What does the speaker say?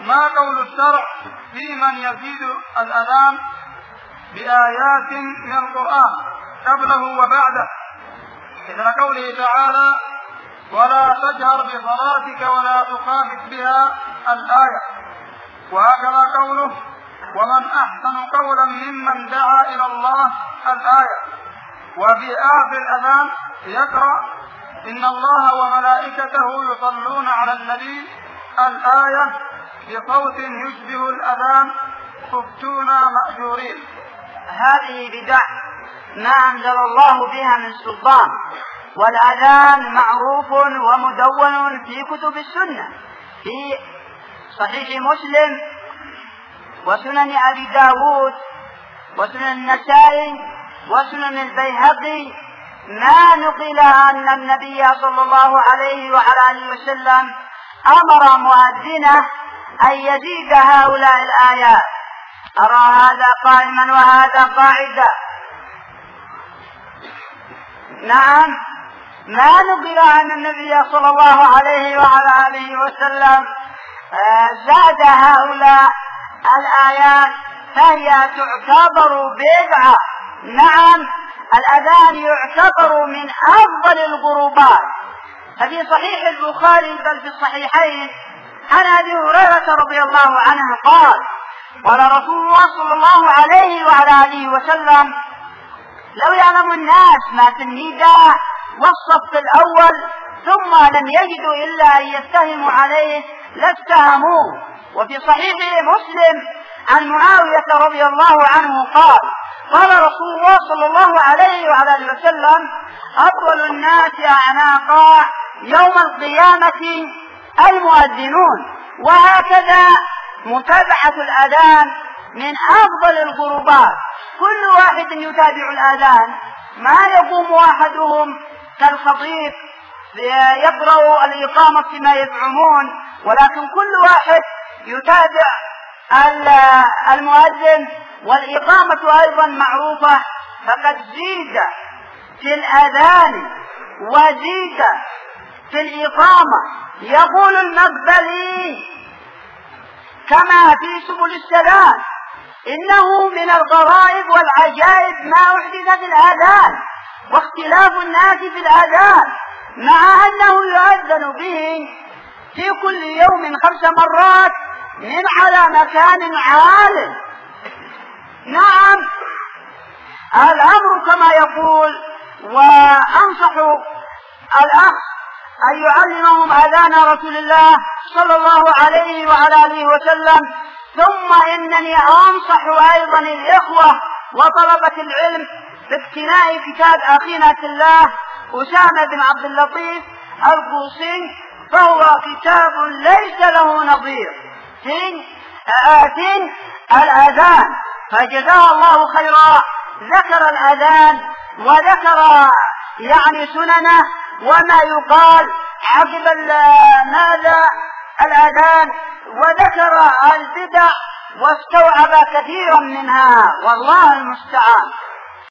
ما قول الشرع في من يزيد الأذان بآيات من القرآن قبله وبعده، مثل قوله تعالى: ولا تجهر بصلاتك ولا تخافت بها الآية، وهكذا قوله: ومن أحسن قولا ممن دعا إلى الله الآية. وفي آخر الأذان يقرأ: إن الله وملائكته يصلون على النبي الآية بصوت يشبه الأذان افتونا مأجورين. هذه بدع ما أنزل الله بها من سلطان، والأذان معروف ومدون في كتب السنة، في صحيح مسلم وسنن أبي داود وسنن النسائي وسنن البيهقي، ما نقل أن النبي صلى الله عليه وعلى آله وسلم أمر مؤذنه أن يزيد هؤلاء الآيات. أرى هذا قائما وهذا قاعدا. نعم، ما نقل أن النبي صلى الله عليه وعلى آله وسلم زاد هؤلاء الآيات، فهي تعتبر بدعة. نعم، الأذان يعتبر من أفضل القربات. ففي صحيح البخاري بل في الصحيحين عن أبي هريرة رضي الله عنه قال: قال رسول الله صلى الله عليه وعلى آله وسلم: لو يعلم الناس ما في النداء والصف الأول ثم لم يجدوا إلا أن يستهموا عليه لاستهموه. وفي صحيح مسلم عن معاوية رضي الله عنه قال: قال رسول الله صلى الله عليه وعلى آله وسلم: أطول الناس أعناقا يوم القيامة المؤذنون. وهكذا متابعة الأذان من أفضل القربات. كل واحد يتابع الأذان، ما يقوم أحدهم كالخطيب يقرأ الإقامة كما يزعمون، ولكن كل واحد يتابع المؤذن. والإقامة أيضا معروفة، فقد زيد في الأذان وزيد في الإقامة. يقول المقبلي كما في سبل السلام: إنه من الغرائب والعجائب ما أحدث في الآذان واختلاف الناس في الآذان، مع أنه يؤذن به في كل يوم 5 مرات من على مكان عال. نعم، الأمر كما يقول. وأنصح الأخ أن يعلمهم أذان رسول الله صلى الله عليه وعلى آله وسلم. ثم إنني أنصح أيضا الإخوة وطلبة العلم باقتناء كتاب أخينا في الله أسامة بن عبد اللطيف القوصي، فهو كتاب ليس له نظير في الأذان، فجزاه الله خيرا. ذكر الأذان وذكر سننه وما يقال عقب ماذا الأذان، وذكر البدع واستوعب كثيرا منها، والله المستعان.